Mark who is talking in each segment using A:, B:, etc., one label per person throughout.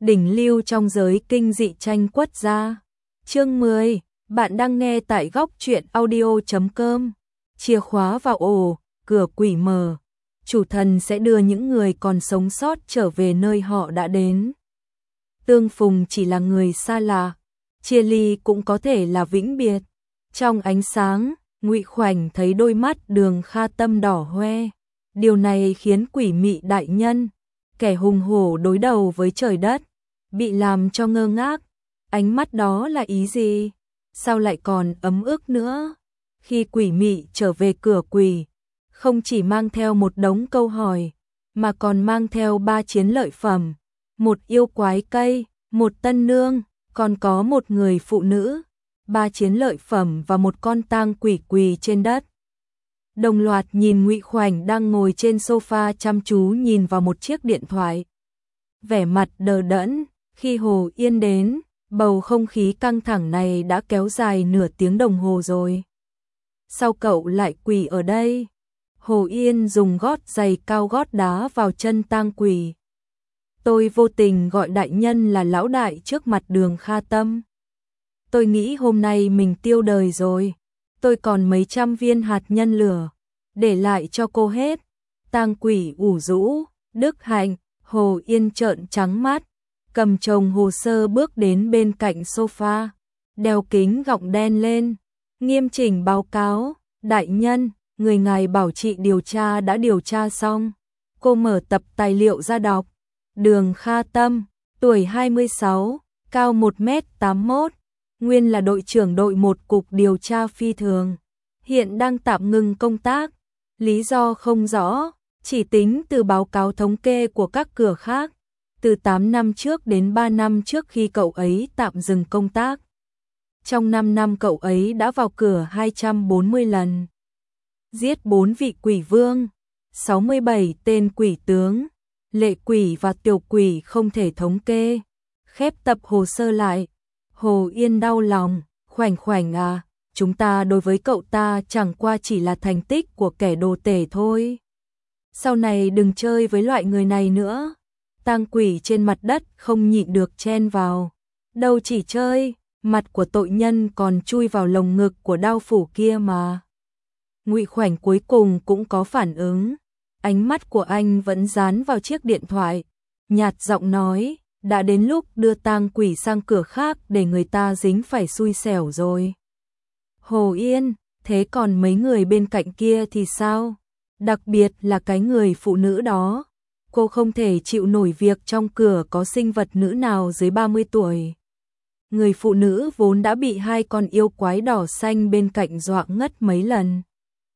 A: đỉnh lưu trong giới kinh dị tranh quất gia. Chương 10, bạn đang nghe tại góc truyện audio.com. Chìa khóa vào ổ, cửa quỷ mở. Chủ thần sẽ đưa những người còn sống sót trở về nơi họ đã đến. Tương phùng chỉ là người xa lạ, chia ly cũng có thể là vĩnh biệt. Trong ánh sáng, Ngụy Khoảnh thấy đôi mắt Đường Kha Tâm đỏ hoe. Điều này khiến quỷ mị đại nhân, kẻ hùng hổ đối đầu với trời đất, bị làm cho ngơ ngác. Ánh mắt đó là ý gì? Sao lại còn ấm ức nữa? Khi quỷ mị trở về cửa quỷ, không chỉ mang theo một đống câu hỏi, mà còn mang theo 3 chiến lợi phẩm, một yêu quái cây, một tân nương, còn có một người phụ nữ, 3 chiến lợi phẩm và một con tang quỷ quỳ trên đất. Đồng loạt nhìn Ngụy Khoảnh đang ngồi trên sofa chăm chú nhìn vào một chiếc điện thoại. Vẻ mặt đờ đẫn, khi Hồ Yên đến, bầu không khí căng thẳng này đã kéo dài nửa tiếng đồng hồ rồi. Sao cậu lại quỳ ở đây? Hồ Yên dùng gót giày cao gót đá vào chân tang quỷ. Tôi vô tình gọi đại nhân là lão đại trước mặt Đường Kha Tâm. Tôi nghĩ hôm nay mình tiêu đời rồi. Tôi còn mấy trăm viên hạt nhân lửa, để lại cho cô hết. Tang quỷ ủ rũ, đức hạnh. Hồ Yên trợn trắng mắt, cầm chồng hồ sơ bước đến bên cạnh sofa, đeo kính gọng đen lên, nghiêm chỉnh báo cáo. Đại nhân, người ngài bảo chị điều tra đã điều tra xong. Cô mở tập tài liệu ra đọc. Đường Kha Tâm, tuổi 26, cao 1m81, nguyên là đội trưởng đội 1 cục điều tra phi thường, hiện đang tạm ngừng công tác, lý do không rõ, chỉ tính từ báo cáo thống kê của các cửa khác, từ 8 năm trước đến 3 năm trước khi cậu ấy tạm dừng công tác. Trong 5 năm cậu ấy đã vào cửa 240 lần, giết 4 vị quỷ vương, 67 tên quỷ tướng, lệ quỷ và tiểu quỷ không thể thống kê. Khép tập hồ sơ lại, Hồ Yên đau lòng. Khoảnh Khoảnh à, chúng ta đối với cậu ta chẳng qua chỉ là thành tích của kẻ đồ tể thôi. Sau này đừng chơi với loại người này nữa. Tang quỷ trên mặt đất không nhịn được chen vào. Đâu chỉ chơi, mặt của tội nhân còn chui vào lồng ngực của đao phủ kia mà. Ngụy Khoảnh cuối cùng cũng có phản ứng. Ánh mắt của anh vẫn dán vào chiếc điện thoại, nhạt giọng nói, đã đến lúc đưa tang quỷ sang cửa khác để người ta dính phải xui xẻo rồi. Hồ Yên, thế còn mấy người bên cạnh kia thì sao? Đặc biệt là cái người phụ nữ đó. Cô không thể chịu nổi việc trong cửa có sinh vật nữ nào dưới 30 tuổi. Người phụ nữ vốn đã bị 2 con yêu quái đỏ xanh bên cạnh dọa ngất mấy lần.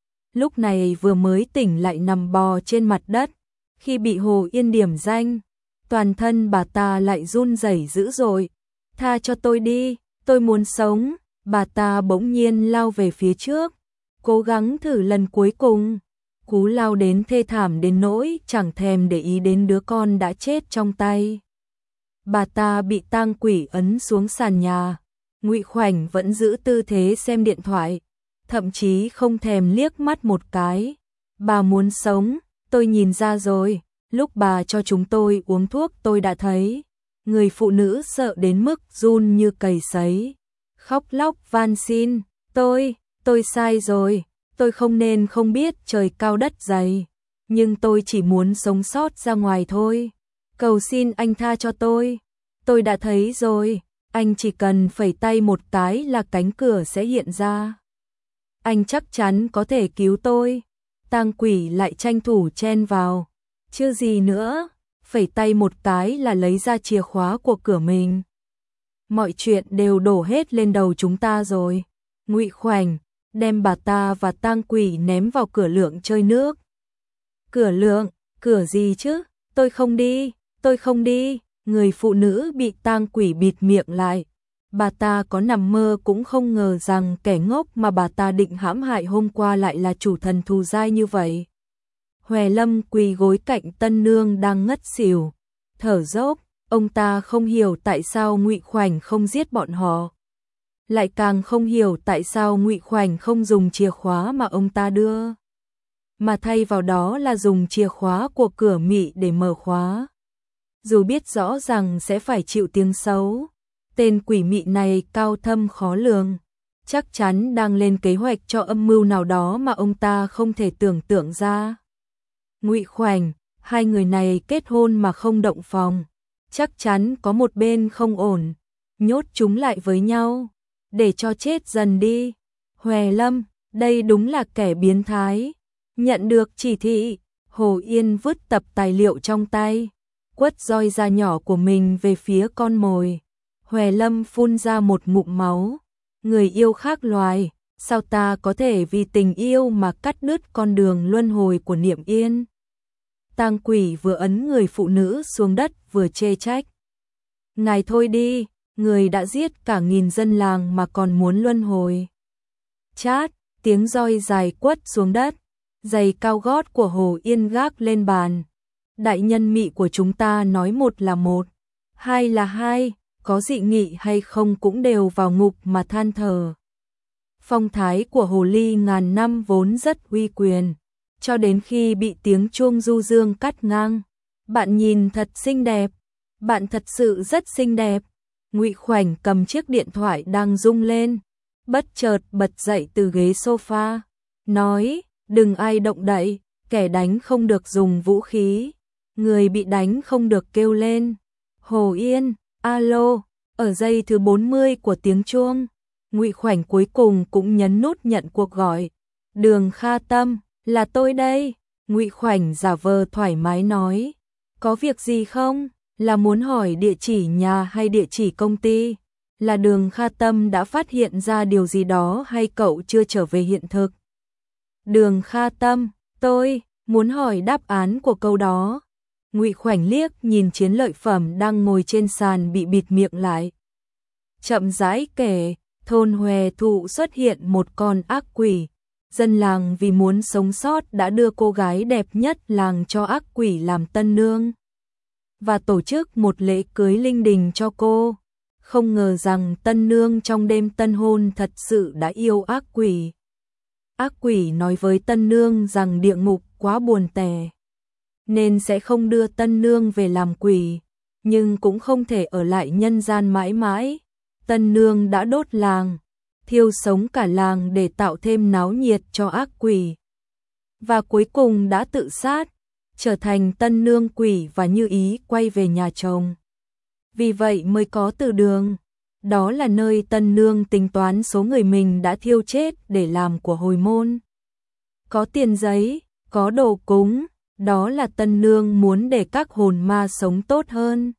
A: Lúc này vừa mới tỉnh lại nằm bò trên mặt đất. Khi bị Hồ Yên điểm danh, toàn thân bà ta lại run rẩy dữ dội. Tha cho tôi đi, tôi muốn sống. Bà ta bỗng nhiên lao về phía trước, cố gắng thử lần cuối cùng. Cú lao đến thê thảm đến nỗi chẳng thèm để ý đến đứa con đã chết trong tay. Bà ta bị tang quỷ ấn xuống sàn nhà. Ngụy Khoảnh vẫn giữ tư thế xem điện thoại, thậm chí không thèm liếc mắt một cái. Bà muốn sống, tôi nhìn ra rồi, lúc bà cho chúng tôi uống thuốc tôi đã thấy. Người phụ nữ sợ đến mức run như cầy sấy, khóc lóc van xin, tôi sai rồi, tôi không nên không biết trời cao đất dày, nhưng tôi chỉ muốn sống sót ra ngoài thôi. Cầu xin anh tha cho tôi đã thấy rồi, anh chỉ cần phẩy tay một cái là cánh cửa sẽ hiện ra. Anh chắc chắn có thể cứu tôi. Tang quỷ lại tranh thủ chen vào. Chưa gì nữa, phẩy tay một cái là lấy ra chìa khóa của cửa mình. Mọi chuyện đều đổ hết lên đầu chúng ta rồi. Ngụy Khoảnh đem bà ta và tang quỷ ném vào cửa lượng chơi nước. Cửa lượng, cửa gì chứ? Tôi không đi. Người phụ nữ bị tang quỷ bịt miệng lại. Bà ta có nằm mơ cũng không ngờ rằng kẻ ngốc mà bà ta định hãm hại hôm qua lại là chủ thần thù dai như vậy. Hòe Lâm quỳ gối cạnh tân nương đang ngất xỉu, thở dốc. Ông ta không hiểu tại sao Ngụy Khoảnh không giết bọn họ, lại càng không hiểu tại sao Ngụy Khoảnh không dùng chìa khóa mà ông ta đưa, mà thay vào đó là dùng chìa khóa của cửa mị để mở khóa. dù biết rõ rằng sẽ phải chịu tiếng xấu. Tên quỷ mị này cao thâm khó lường, chắc chắn đang lên kế hoạch cho âm mưu nào đó mà ông ta không thể tưởng tượng ra. Ngụy Khoảnh, hai người này kết hôn mà không động phòng, chắc chắn có một bên không ổn, nhốt chúng lại với nhau, để cho chết dần đi. Hòe Lâm, đây đúng là kẻ biến thái. Nhận được chỉ thị, Hồ Yên vứt tập tài liệu trong tay, quất roi da nhỏ của mình về phía con mồi. Hòe Lâm phun ra một ngụm máu. Người yêu khác loài, sao ta có thể vì tình yêu mà cắt đứt con đường luân hồi của Niệm Yên? Tang quỷ vừa ấn người phụ nữ xuống đất vừa chê trách. Ngài thôi đi, người đã giết cả 1000 dân làng mà còn muốn luân hồi. Chát, tiếng roi dài quất xuống đất, giày cao gót của Hồ Yên gác lên bàn. Đại nhân mị của chúng ta nói một là một, hai là hai, có dị nghị hay không cũng đều vào ngục mà than thở. Phong thái của hồ ly ngàn năm vốn rất uy quyền, cho đến khi bị tiếng chuông du dương cắt ngang. Bạn nhìn thật xinh đẹp, bạn thật sự rất xinh đẹp. Ngụy Khoảnh cầm chiếc điện thoại đang rung lên, bất chợt bật dậy từ ghế sofa, nói, đừng ai động đậy, kẻ đánh không được dùng vũ khí, người bị đánh không được kêu lên. Hồ Yên, alo, ở giây thứ 40 của tiếng chuông, Ngụy Khoảnh cuối cùng cũng nhấn nút nhận cuộc gọi. Đường Kha Tâm, là tôi đây. Ngụy Khoảnh giả vờ thoải mái nói, có việc gì không? Là muốn hỏi địa chỉ nhà hay địa chỉ công ty? Là Đường Kha Tâm đã phát hiện ra điều gì đó hay cậu chưa trở về hiện thực? Đường Kha Tâm, tôi muốn hỏi đáp án của câu đó. Ngụy Khoảnh liếc nhìn Chiến Lợi Phẩm đang ngồi trên sàn bị bịt miệng lại. Chậm rãi kể, thôn Hòe Thụ xuất hiện một con ác quỷ. Dân làng vì muốn sống sót đã đưa cô gái đẹp nhất làng cho ác quỷ làm tân nương và tổ chức một lễ cưới linh đình cho cô. Không ngờ rằng tân nương trong đêm tân hôn thật sự đã yêu ác quỷ. Ác quỷ nói với tân nương rằng địa ngục quá buồn tẻ, nên sẽ không đưa tân nương về làm quỷ, nhưng cũng không thể ở lại nhân gian mãi mãi. Tân nương đã đốt làng, thiêu sống cả làng để tạo thêm náo nhiệt cho ác quỷ. Và cuối cùng đã tự sát, trở thành tân nương quỷ và như ý quay về nhà chồng. Vì vậy mới có từ đường. Đó là nơi tân nương tính toán số người mình đã thiêu chết để làm của hồi môn. Có tiền giấy, có đồ cúng, đó là tân nương muốn để các hồn ma sống tốt hơn.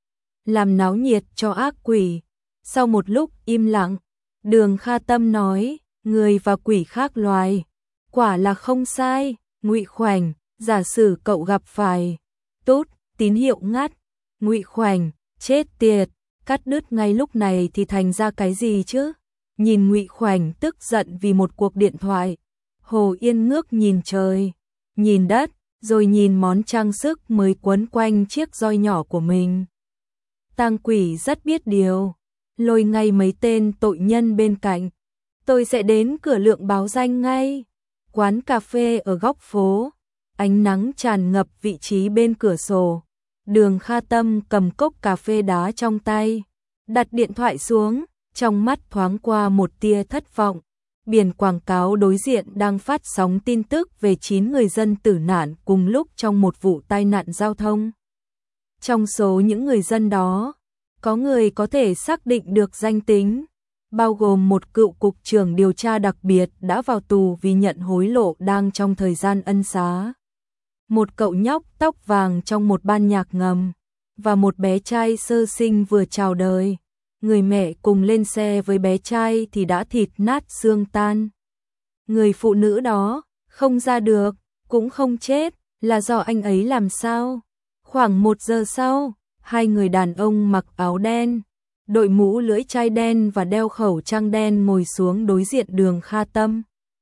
A: Làm náo nhiệt cho ác quỷ. Sau một lúc im lặng, Đường Kha Tâm nói, người và quỷ khác loài. Quả là không sai. Ngụy Khoảnh, giả sử cậu gặp phải tốt tín hiệu ngắt. Ngụy Khoảnh, chết tiệt, cắt đứt ngay lúc này thì thành ra cái gì chứ? Nhìn Ngụy Khoảnh tức giận vì một cuộc điện thoại, Hồ Yên ngước nhìn trời, nhìn đất, rồi nhìn món trang sức mới quấn quanh chiếc roi nhỏ của mình. Tang quỷ rất biết điều, lôi ngay mấy tên tội nhân bên cạnh. Tôi sẽ đến cửa lượng báo danh ngay. Quán cà phê ở góc phố, ánh nắng tràn ngập vị trí bên cửa sổ. Đường Kha Tâm cầm cốc cà phê đá trong tay, đặt điện thoại xuống, trong mắt thoáng qua một tia thất vọng. Biển quảng cáo đối diện đang phát sóng tin tức về 9 người dân tử nạn cùng lúc trong một vụ tai nạn giao thông. Trong số những người dân đó, có người có thể xác định được danh tính, bao gồm một cựu cục trưởng điều tra đặc biệt đã vào tù vì nhận hối lộ đang trong thời gian ân xá, một cậu nhóc tóc vàng trong một ban nhạc ngầm, và một bé trai sơ sinh vừa chào đời. Người mẹ cùng lên xe với bé trai thì đã thịt nát xương tan. Người phụ nữ đó không ra được, cũng không chết, là do anh ấy làm sao? Khoảng 1 giờ sau, hai người đàn ông mặc áo đen, đội mũ lưỡi chai đen và đeo khẩu trang đen ngồi xuống đối diện Đường Kha Tâm,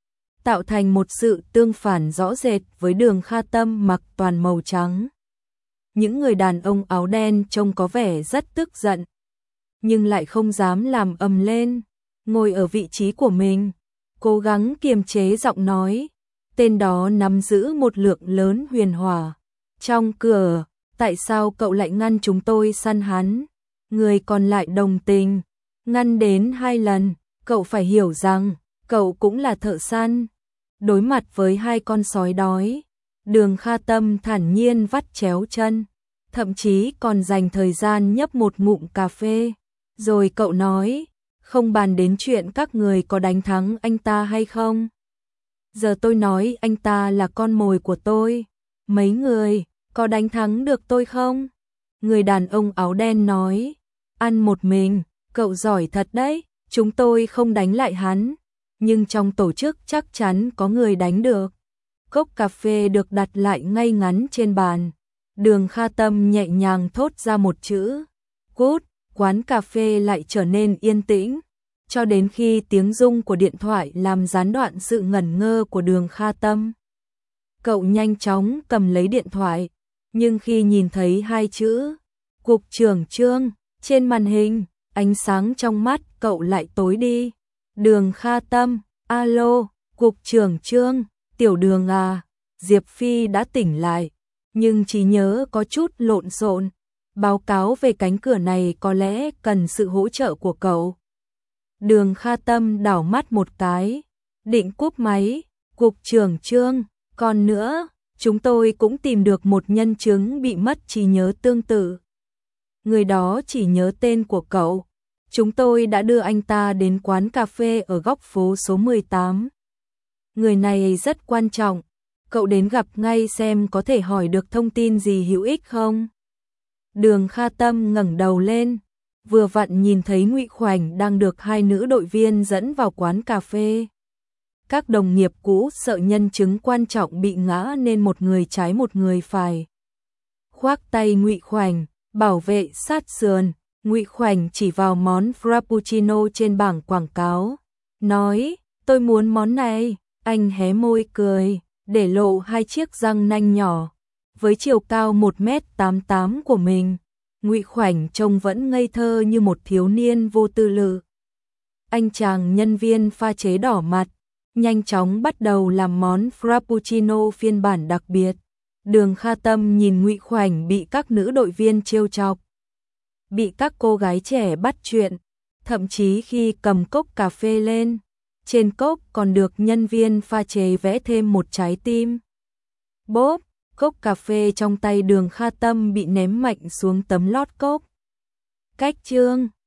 A: tạo thành một sự tương phản rõ rệt với Đường Kha Tâm mặc toàn màu trắng. Những người đàn ông áo đen trông có vẻ rất tức giận, nhưng lại không dám làm ầm lên, ngồi ở vị trí của mình, cố gắng kiềm chế giọng nói. Tên đó nắm giữ một lượng lớn huyền hỏa. Trong cửa, tại sao cậu lại ngăn chúng tôi săn hắn? Người còn lại đồng tình, ngăn đến 2 lần, cậu phải hiểu rằng, cậu cũng là thợ săn. Đối mặt với 2 con sói đói, Đường Kha Tâm thản nhiên vắt chéo chân, thậm chí còn dành thời gian nhấp một ngụm cà phê. Rồi cậu nói, không bàn đến chuyện các người có đánh thắng anh ta hay không. Giờ tôi nói anh ta là con mồi của tôi. Mấy người, có đánh thắng được tôi không? Người đàn ông áo đen nói, ăn một mình, cậu giỏi thật đấy, chúng tôi không đánh lại hắn. Nhưng trong tổ chức chắc chắn có người đánh được. Cốc cà phê được đặt lại ngay ngắn trên bàn. Đường Kha Tâm nhẹ nhàng thốt ra một chữ, cút. Quán cà phê lại trở nên yên tĩnh, cho đến khi tiếng rung của điện thoại làm gián đoạn sự ngẩn ngơ của Đường Kha Tâm. Cậu nhanh chóng cầm lấy điện thoại, nhưng khi nhìn thấy 2 chữ Cục trưởng Trương trên màn hình, ánh sáng trong mắt cậu lại tối đi. Đường Kha Tâm, alo, Cục trưởng Trương, tiểu Đường à, Diệp Phi đã tỉnh lại, nhưng trí nhớ có chút lộn xộn. Báo cáo về cánh cửa này có lẽ cần sự hỗ trợ của cậu. Đường Kha Tâm đảo mắt một cái, định cúp máy. Cục trưởng Trương, còn nữa, chúng tôi cũng tìm được một nhân chứng bị mất trí nhớ tương tự. Người đó chỉ nhớ tên của cậu. Chúng tôi đã đưa anh ta đến quán cà phê ở góc phố số 18. Người này rất quan trọng, cậu đến gặp ngay xem có thể hỏi được thông tin gì hữu ích không. Đường Kha Tâm ngẩng đầu lên, vừa vặn nhìn thấy Ngụy Khoảnh đang được 2 nữ đội viên dẫn vào quán cà phê. Các đồng nghiệp cũ sợ nhân chứng quan trọng bị ngã nên một người trái một người phải khoác tay Ngụy Khoảnh, bảo vệ sát sườn. Ngụy Khoảnh chỉ vào món Frappuccino trên bảng quảng cáo, nói, tôi muốn món này. Anh hé môi cười, để lộ 2 chiếc răng nanh nhỏ. Với chiều cao 1m88 của mình, Ngụy Khoảnh trông vẫn ngây thơ như một thiếu niên vô tư lự. Anh chàng nhân viên pha chế đỏ mặt, nhanh chóng bắt đầu làm món Frappuccino phiên bản đặc biệt. Đường Kha Tâm nhìn Ngụy Khoảnh bị các nữ đội viên trêu chọc, bị các cô gái trẻ bắt chuyện, thậm chí khi cầm cốc cà phê lên, trên cốc còn được nhân viên pha chế vẽ thêm một trái tim. Bốp, cốc cà phê trong tay Đường Kha Tâm bị ném mạnh xuống tấm lót cốc. Cách chương